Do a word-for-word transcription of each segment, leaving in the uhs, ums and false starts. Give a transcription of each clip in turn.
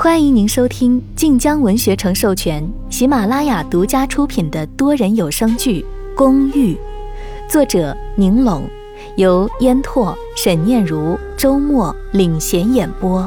欢迎您收听晋江文学城授权、喜马拉雅独家出品的多人有声剧《公寓》，作者宁拢，由烟拓、沈念如、周末领衔演播。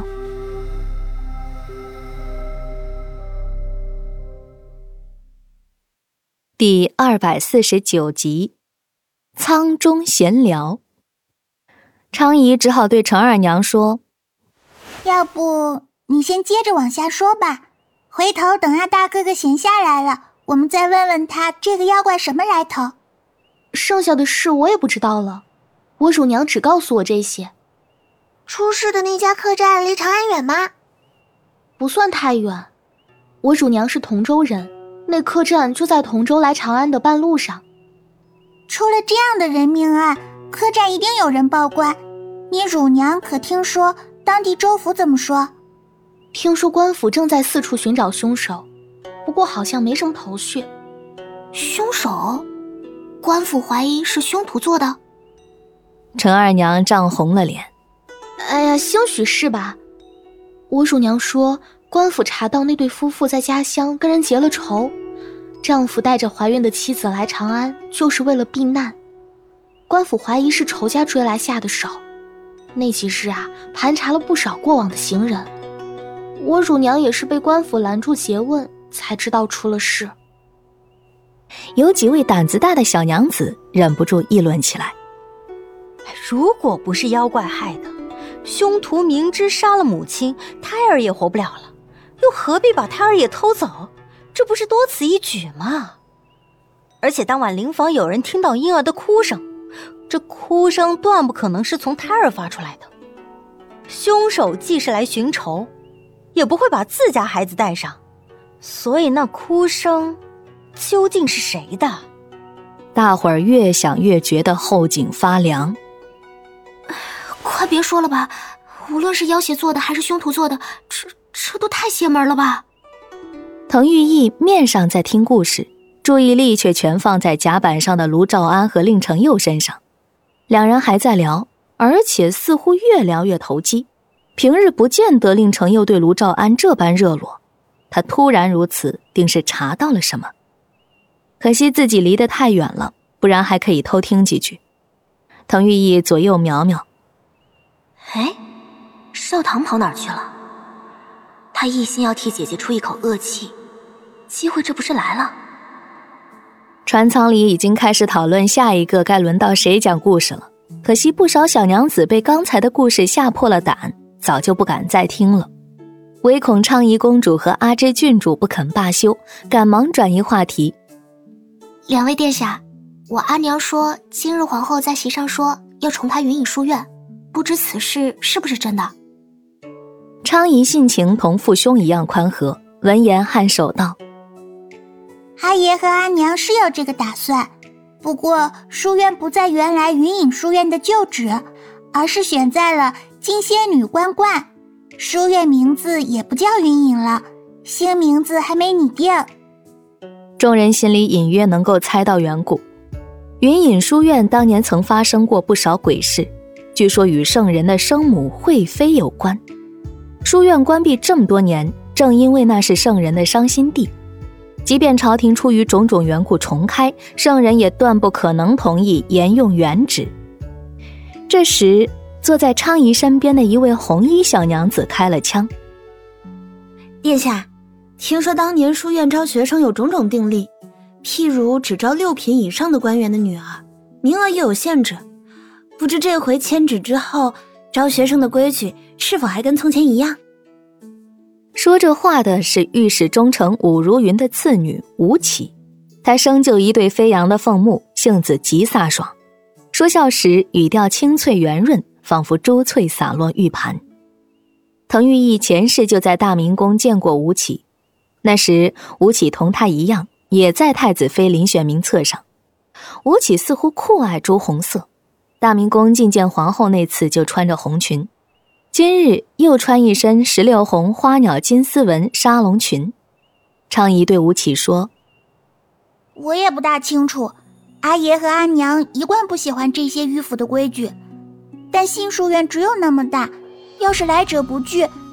第二百四十九集，舱中闲聊。昌姨只好对程二娘说：“ 要不你先接着往下说吧，回头等阿大哥哥闲下来了，我们再问问他这个妖怪什么来头。” 剩下的事我也不知道了，我乳娘只告诉我这些。 出事的那家客栈离长安远吗？ 不算太远，我乳娘是同州人，那客栈就在同州来长安的半路上。 出了这样的人命案，客栈一定有人报官。你乳娘可听说当地州府怎么说？ 听说官府正在四处寻找凶手，不过好像没什么头绪。 凶手？官府怀疑是凶徒做的？ 程二娘涨红了脸。 哎呀，兴许是吧。我乳娘说，官府查到那对夫妇在家乡跟人结了仇，丈夫带着怀孕的妻子来长安，就是为了避难。官府怀疑是仇家追来下的手。那几日啊，盘查了不少过往的行人。我乳娘也是被官府拦住诘问，才知道出了事。 有几位胆子大的小娘子忍不住议论起来： 如果不是妖怪害的，凶徒明知杀了母亲，胎儿也活不了了，又何必把胎儿也偷走？这不是多此一举吗？而且当晚灵房有人听到婴儿的哭声，这哭声断不可能是从胎儿发出来的。凶手既是来寻仇，也不会把自家孩子带上，所以那哭声究竟是谁的？ 大伙儿越想越觉得后颈发凉。 快别说了吧，无论是妖邪做的还是凶徒做的，这这都太邪门了吧。 滕玉义面上在听故事，注意力却全放在甲板上的卢兆安和令程佑身上。两人还在聊，而且似乎越聊越投机。平日不见得令程佑对卢兆安这般热络，他突然如此，定是查到了什么。可惜自己离得太远了，不然还可以偷听几句。滕玉义左右瞄瞄， 哎，少棠跑哪儿去了？他一心要替姐姐出一口恶气，机会这不是来了？ 船舱里已经开始讨论下一个该轮到谁讲故事了。可惜不少小娘子被刚才的故事吓破了胆，早就不敢再听了。唯恐昌仪公主和阿芝郡主不肯罢休，赶忙转移话题。 两位殿下，我阿娘说今日皇后在席上说要重开云隐书院，不知此事是不是真的？ 昌仪性情同父兄一样宽和，闻言颔首道： 阿爷和阿娘是有这个打算，不过书院不在原来云隐书院的旧址，而是选在了金仙女关观，书院名字也不叫云隐了，新名字还没拟定。 众人心里隐约能够猜到缘故。云隐书院当年曾发生过不少鬼事，据说与圣人的生母惠妃有关。书院关闭这么多年，正因为那是圣人的伤心地，即便朝廷出于种种缘故重开，圣人也断不可能同意沿用原址。这时坐在昌仪身边的一位红衣小娘子开了腔： 殿下，听说当年书院招学生有种种定例，譬如只招六品以上的官员的女儿，名额也有限制，不知这回迁址之后，招学生的规矩是否还跟从前一样？ 说这话的是御史中丞武如云的次女吴起，她生就一对飞扬的凤目，性子极飒爽，说笑时语调清脆圆润，仿佛珠翠洒落玉盘。滕玉义前世就在大明宫见过吴起，那时吴起同他一样，也在太子妃遴选名册上。吴起似乎酷爱朱红色，大明宫觐见皇后那次就穿着红裙，今日又穿一身石榴红花鸟金丝纹纱笼裙。昌仪对吴起说： 我也不大清楚，阿爷和阿娘一贯不喜欢这些迂腐的规矩，但新书院只有那么大，要是来者不拒，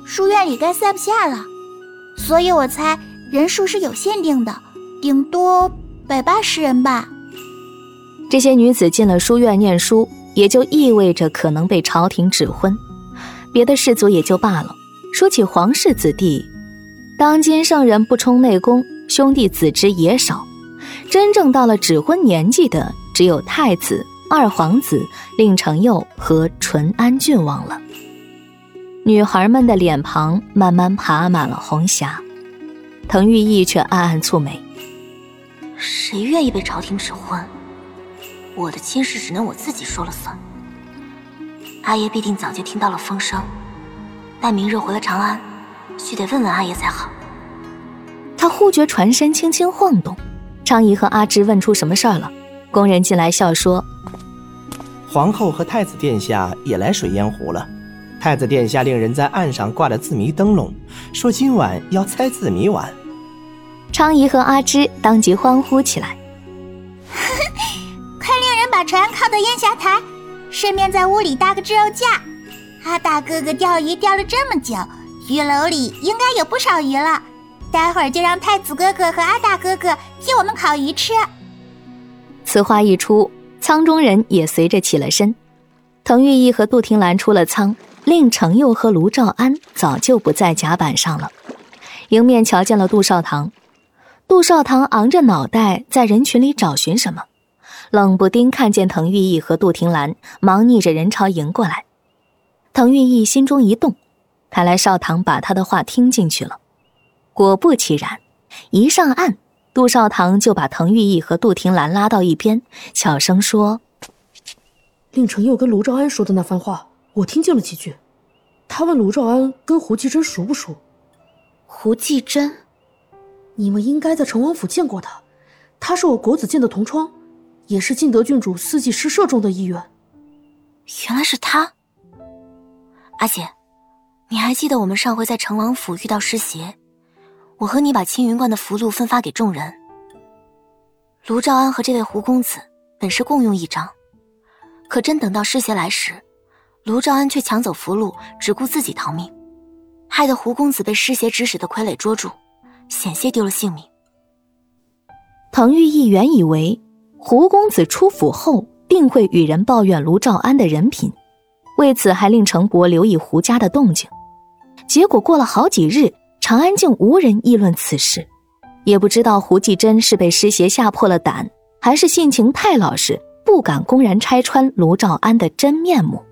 书院里该塞不下了，所以我猜人数是有限定的，顶多百八十人吧。 这些女子进了书院念书，也就意味着可能被朝廷指婚，别的士族也就罢了。说起皇室子弟，当今圣人不充内宫，兄弟子侄也少，真正到了指婚年纪的只有太子、二皇子、令承佑和淳安郡王了。女孩们的脸庞慢慢爬满了红霞，滕玉意却暗暗蹙眉， 谁愿意被朝廷指婚？我的亲事只能我自己说了算。阿爷必定早就听到了风声，待明日回了长安，须得问问阿爷才好。 他忽觉船身轻轻晃动，昌仪和阿芝问出什么事儿了。工人进来笑说， 皇后和太子殿下也来水烟湖了。太子殿下令人在岸上挂了字谜灯笼，说今晚要猜字谜玩。 昌仪和阿芝当即欢呼起来， 快令人把船靠到烟霞台，顺便在屋里搭个制肉架。阿大哥哥钓鱼钓了这么久，鱼篓里应该有不少鱼了，待会儿就让太子哥哥和阿大哥哥替我们烤鱼吃。 此话一出，舱中人也随着起了身。滕玉意和杜婷兰出了舱，令承佑和卢兆安早就不在甲板上了。迎面瞧见了杜少堂，杜少堂昂着脑袋在人群里找寻什么，冷不丁看见滕玉意和杜婷兰，忙逆着人潮迎过来。滕玉意心中一动，看来少堂把他的话听进去了。果不其然，一上岸，杜少堂就把滕玉意和杜婷兰拉到一边，悄声说， 令承佑跟卢兆安说的那番话我听见了几句，他问卢兆安跟胡继珍熟不熟。 胡继珍， 你们应该在成王府见过他，他是我国子监的同窗，也是晋德郡主四季诗社中的一员。 原来是他。阿姐，你还记得我们上回在成王府遇到尸邪，我和你把青云观的符箓分发给众人。卢兆安和这位胡公子本是共用一张，可真等到尸邪来时，卢兆安却抢走符箓，只顾自己逃命，害得胡公子被尸邪指使的傀儡捉住，险些丢了性命。 滕玉意原以为胡公子出府后定会与人抱怨卢兆安的人品，为此还令程伯留意胡家的动静，结果过了好几日，长安竟无人议论此事，也不知道胡继珍是被尸邪吓破了胆，还是性情太老实，不敢公然拆穿卢兆安的真面目。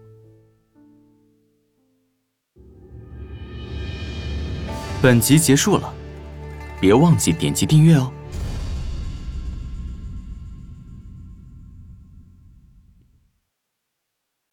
本集结束了，别忘记点击订阅哦。